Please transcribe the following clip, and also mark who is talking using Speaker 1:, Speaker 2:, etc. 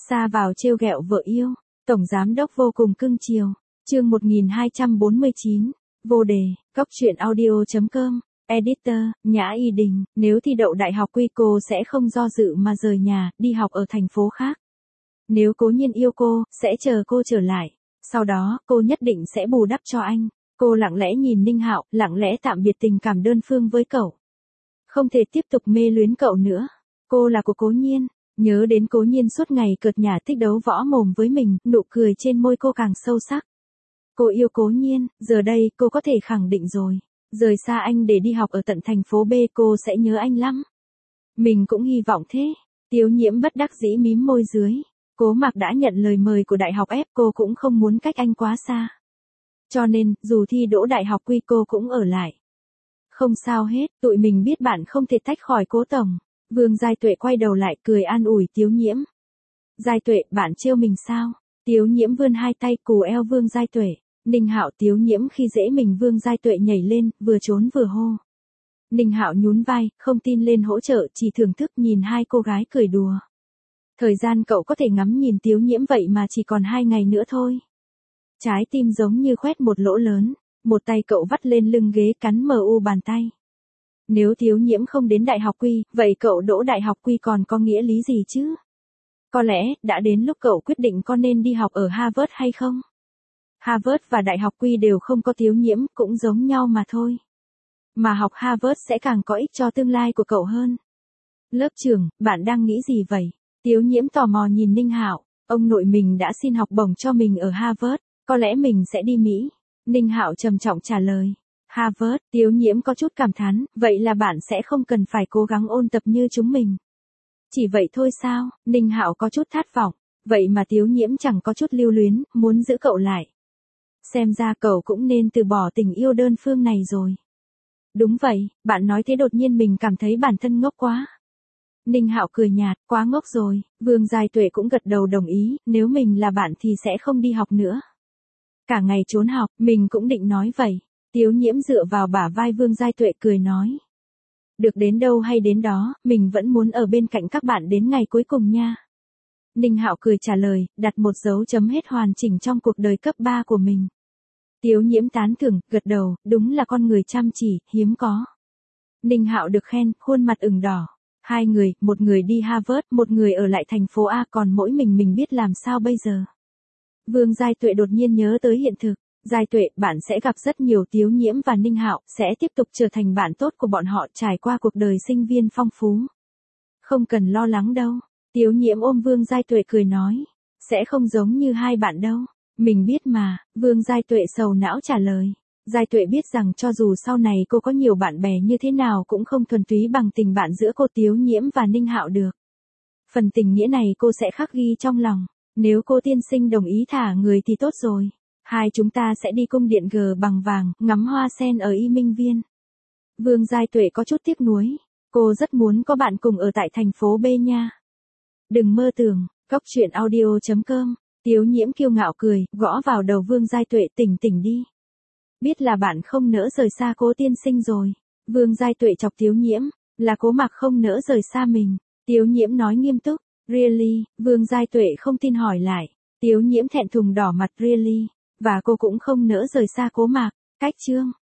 Speaker 1: Sa vào trêu ghẹo vợ yêu, tổng giám đốc vô cùng cưng chiều. Chương 1249, vô đề, Cóc truyện audio.com, editor, Nhã Y Đình, nếu thi đậu đại học quy cô sẽ không do dự mà rời nhà, đi học ở thành phố khác. Nếu Cố Nhiên yêu cô, sẽ chờ cô trở lại. Sau đó, cô nhất định sẽ bù đắp cho anh. Cô lặng lẽ nhìn Ninh Hạo, lặng lẽ tạm biệt tình cảm đơn phương với cậu. Không thể tiếp tục mê luyến cậu nữa. Cô là của Cố Nhiên. Nhớ đến Cố Nhiên suốt ngày cợt nhả thích đấu võ mồm với mình, nụ cười trên môi cô càng sâu sắc. Cô yêu Cố Nhiên, giờ đây cô có thể khẳng định rồi. Rời xa anh để đi học ở tận thành phố B cô sẽ nhớ anh lắm. Mình cũng hy vọng thế. Tiếu Nhiễm bất đắc dĩ mím môi dưới. Cố Mạc đã nhận lời mời của đại học F, cô cũng không muốn cách anh quá xa. Cho nên, dù thi đỗ đại học quy cô cũng ở lại. Không sao hết, tụi mình biết bạn không thể tách khỏi Cố tổng. Vương Giai Tuệ quay đầu lại cười an ủi Tiếu Nhiễm. Giai Tuệ, bạn trêu mình sao? Tiếu Nhiễm vươn hai tay cù eo Vương Giai Tuệ. Ninh Hạo Tiếu Nhiễm khi dễ mình Vương Giai Tuệ nhảy lên, vừa trốn vừa hô. Ninh Hạo nhún vai, không tin lên hỗ trợ, chỉ thưởng thức nhìn hai cô gái cười đùa. Thời gian cậu có thể ngắm nhìn Tiếu Nhiễm vậy mà chỉ còn 2 ngày nữa thôi. Trái tim giống như khoét một lỗ lớn, một tay cậu vắt lên lưng ghế cắn bàn tay. Nếu Tiếu Nhiễm không đến đại học quy, vậy cậu đỗ đại học quy còn có nghĩa lý gì chứ? Có lẽ, đã đến lúc cậu quyết định có nên đi học ở Harvard hay không? Harvard và đại học quy đều không có Tiếu Nhiễm, cũng giống nhau mà thôi. Mà học Harvard sẽ càng có ích cho tương lai của cậu hơn. Lớp trưởng, bạn đang nghĩ gì vậy? Tiếu Nhiễm tò mò nhìn Ninh Hạo, ông nội mình đã xin học bổng cho mình ở Harvard, có lẽ mình sẽ đi Mỹ. Ninh Hạo trầm trọng trả lời. Harvard, Tiếu Nhiễm có chút cảm thán, vậy là bạn sẽ không cần phải cố gắng ôn tập như chúng mình. Chỉ vậy thôi sao? Ninh Hạo có chút thất vọng, vậy mà Tiếu Nhiễm chẳng có chút lưu luyến, muốn giữ cậu lại. Xem ra cậu cũng nên từ bỏ tình yêu đơn phương này rồi. Đúng vậy, bạn nói thế đột nhiên mình cảm thấy bản thân ngốc quá. Ninh Hạo cười nhạt, quá ngốc rồi. Vương Giai Tuệ cũng gật đầu đồng ý, nếu mình là bạn thì sẽ không đi học nữa. Cả ngày trốn học, mình cũng định nói vậy. Tiếu Nhiễm dựa vào bả vai Vương Giai Tuệ cười nói. Được đến đâu hay đến đó, mình vẫn muốn ở bên cạnh các bạn đến ngày cuối cùng nha. Ninh Hạo cười trả lời, đặt một dấu chấm hết hoàn chỉnh trong cuộc đời cấp 3 của mình. Tiếu Nhiễm tán thưởng, gật đầu, đúng là con người chăm chỉ, hiếm có. Ninh Hạo được khen, khuôn mặt ửng đỏ. Hai người, một người đi Harvard, một người ở lại thành phố A, còn mỗi mình biết làm sao bây giờ. Vương Giai Tuệ đột nhiên nhớ tới hiện thực. Giai Tuệ, bạn sẽ gặp rất nhiều Tiếu Nhiễm và Ninh Hạo, sẽ tiếp tục trở thành bạn tốt của bọn họ, trải qua cuộc đời sinh viên phong phú. Không cần lo lắng đâu. Tiếu Nhiễm ôm Vương Giai Tuệ cười nói. Sẽ không giống như hai bạn đâu. Mình biết mà, Vương Giai Tuệ sầu não trả lời. Giai Tuệ biết rằng cho dù sau này cô có nhiều bạn bè như thế nào cũng không thuần túy bằng tình bạn giữa cô Tiếu Nhiễm và Ninh Hạo được. Phần tình nghĩa này cô sẽ khắc ghi trong lòng. Nếu cô tiên sinh đồng ý thả người thì tốt rồi. Hai chúng ta sẽ đi cung điện G bằng vàng, ngắm hoa sen ở Y Minh Viên. Vương Giai Tuệ có chút tiếc nuối. Cô rất muốn có bạn cùng ở tại thành phố B nha. Đừng mơ tưởng, Cóc truyện audio.com. Tiếu Nhiễm kiêu ngạo cười, gõ vào đầu Vương Giai Tuệ, tỉnh tỉnh đi. Biết là bạn không nỡ rời xa Cố tiên sinh rồi. Vương Giai Tuệ chọc Tiếu Nhiễm, là Cố Mạc không nỡ rời xa mình. Tiếu Nhiễm nói nghiêm túc, really, Vương Giai Tuệ không tin hỏi lại. Tiếu Nhiễm thẹn thùng đỏ mặt, really, và cô cũng không nỡ rời xa Cố Mạc. Cách chương.